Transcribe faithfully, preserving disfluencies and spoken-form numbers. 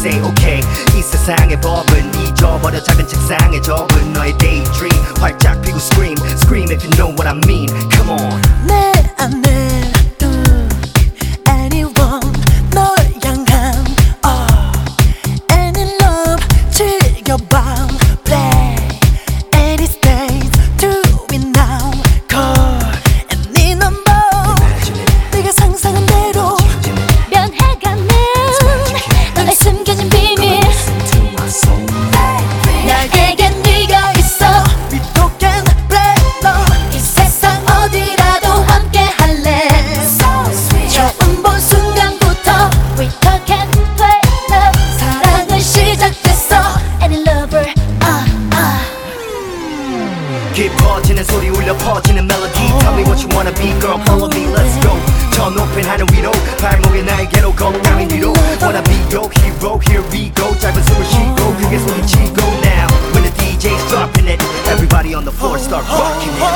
say okay. 이 세상의 법은 잊어버려 작은 책상에 접은 너의 daydream. 활짝 피고 scream, scream if you know what I mean. Come on. 내 안에 음, anyone 널 향한 oh, any love 즐겨봐. Play any stage do it now. Call any number. 네가 상상한 대로 변해가는 너의 숨겨진 비밀. 나에겐 네가 있어. We talk and play love. 이 세상 어디라도 함께 할래. 처음 본 순간부터 We talk and play love. 사랑은 시작됐어. Any lover 아 아. 깊어지는 소리 울려 퍼지는 멜로디. Tell me what you wanna be girl, follow me, let's go. 저 높은 하늘 위로 발목에 날개로 건강이 뒤로. Wanna be your hero, here we go. 짧은 숨을 쉬고 크게 소리치고 now. When the D J's dropping it, everybody on the floor start rocking it.